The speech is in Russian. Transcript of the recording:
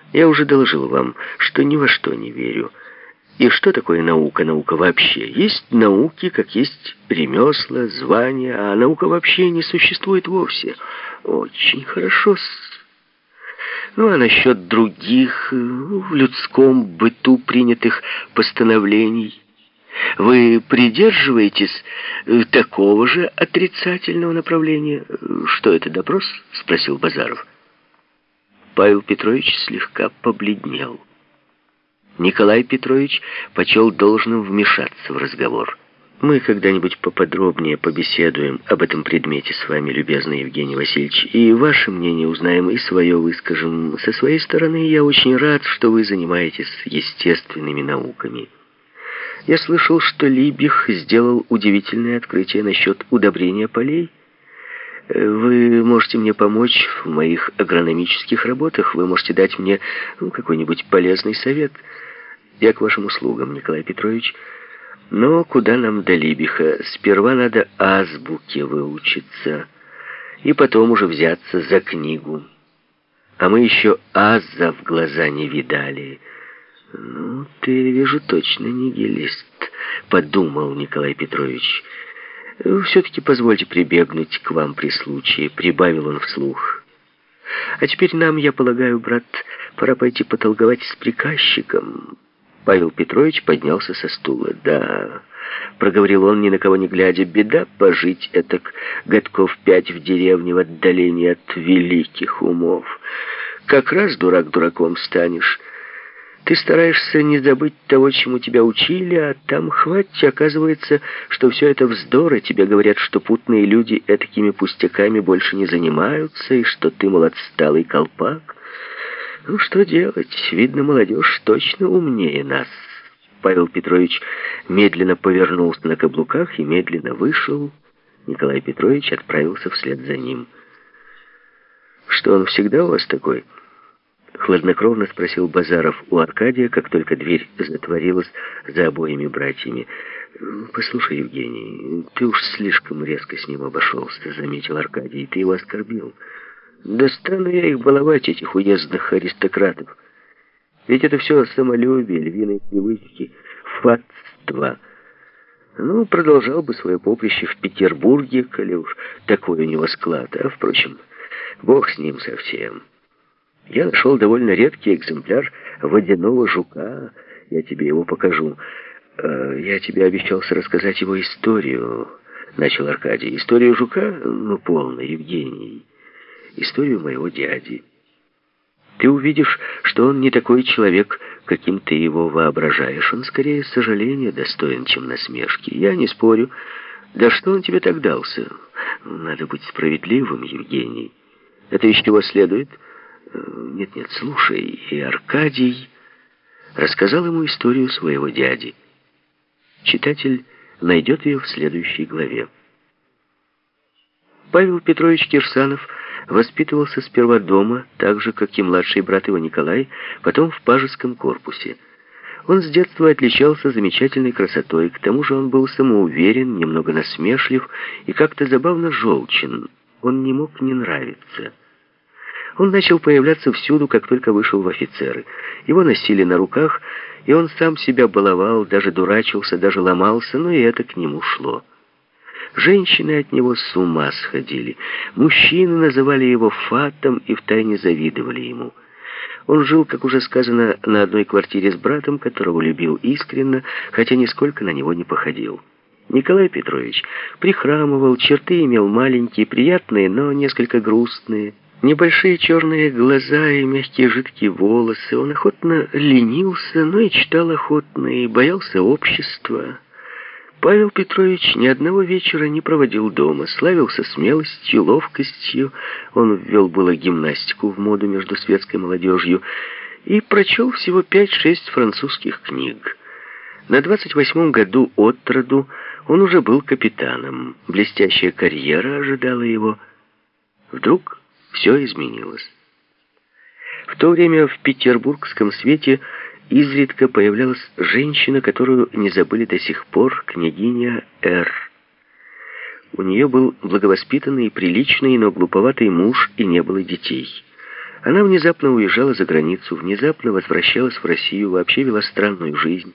Я уже доложил вам, что ни во что не верю. И что такое наука? Наука вообще. Есть науки, как есть ремесла, звания, а наука вообще не существует вовсе. Очень хорошо. Ну, а насчет других, в людском быту принятых постановлений, вы придерживаетесь такого же отрицательного направления? Что это, допрос? Спросил Базаров. Павел Петрович слегка побледнел. Николай Петрович почел должным вмешаться в разговор. Мы когда-нибудь поподробнее побеседуем об этом предмете с вами, любезный Евгений Васильевич, и ваше мнение узнаем, и свое выскажем. Со своей стороны, я очень рад, что вы занимаетесь естественными науками. Я слышал, что Либих сделал удивительное открытие насчет удобрения полей. Вы можете мне помочь в моих агрономических работах, вы можете дать мне какой-нибудь полезный совет. Я к вашим услугам, Николай Петрович. Но куда нам до Либиха? Сперва надо азбуке выучиться, и потом уже взяться за книгу. А мы еще аза в глаза не видали. Ну, ты, вижу, точно нигилист, подумал Николай Петрович. Все-таки позвольте прибегнуть к вам при случае, прибавил он вслух. А теперь нам, я полагаю, брат, пора пойти потолковать с приказчиком. Павел Петрович поднялся со стула. «Да», — проговорил он, ни на кого не глядя, — «беда пожить этак годков 5 в деревне в отдалении от великих умов. Как раз дурак дураком станешь. Ты стараешься не забыть того, чему тебя учили, а там хватит, оказывается, что все это вздор, и тебе говорят, что путные люди этакими пустяками больше не занимаются, и что ты, мол, отсталый колпак. Ну, что делать? Видно, молодежь точно умнее нас». Павел Петрович медленно повернулся на каблуках и медленно вышел. Николай Петрович отправился вслед за ним. «Что, он всегда у вас такой?» — хладнокровно спросил Базаров у Аркадия, как только дверь затворилась за обоими братьями. «Послушай, Евгений, ты уж слишком резко с ним обошелся», — заметил Аркадий. «Ты его оскорбил». «Да стану я их баловать, этих уездных аристократов. Ведь это все самолюбие, львиные привычки, фатство. Ну, продолжал бы свое поприще в Петербурге, коли уж такой у него склад. А, впрочем, бог с ним совсем. Я нашел довольно редкий экземпляр водяного жука. Я тебе его покажу. Я тебе обещался рассказать его историю», — начал Аркадий. «Историю жука? Ну, полно, Евгений. Историю моего дяди. Ты увидишь, что он не такой человек, каким ты его воображаешь. Он скорее сожаления достоин, чем насмешки. Я не спорю. Да что он тебе так дался? Надо быть справедливым, Евгений. Это из чего следует? Нет, слушай». И Аркадий рассказал ему историю своего дяди. Читатель найдет ее в следующей главе. Павел Петрович Кирсанов воспитывался сперва дома, так же, как и младший брат его Николай, потом в пажеском корпусе. Он с детства отличался замечательной красотой, к тому же он был самоуверен, немного насмешлив и как-то забавно желчен. Он не мог не нравиться. Он начал появляться всюду, как только вышел в офицеры. Его носили на руках, и он сам себя баловал, даже дурачился, даже ломался, но и это к нему шло. Женщины от него с ума сходили. Мужчины называли его фатом и втайне завидовали ему. Он жил, как уже сказано, на одной квартире с братом, которого любил искренно, хотя нисколько на него не походил. Николай Петрович прихрамывал, черты имел маленькие, приятные, но несколько грустные. Небольшие черные глаза и мягкие жидкие волосы. Он охотно ленился, но и читал охотно, и боялся общества. Павел Петрович ни одного вечера не проводил дома, славился смелостью, ловкостью. Он ввел было гимнастику в моду между светской молодежью и прочел всего 5-6 французских книг. На 28-м году от роду он уже был капитаном. Блестящая карьера ожидала его. Вдруг все изменилось. В то время в петербургском свете изредка появлялась женщина, которую не забыли до сих пор, княгиня Р. У нее был благовоспитанный и приличный, но глуповатый муж, и не было детей. Она внезапно уезжала за границу, внезапно возвращалась в Россию, вообще вела странную жизнь.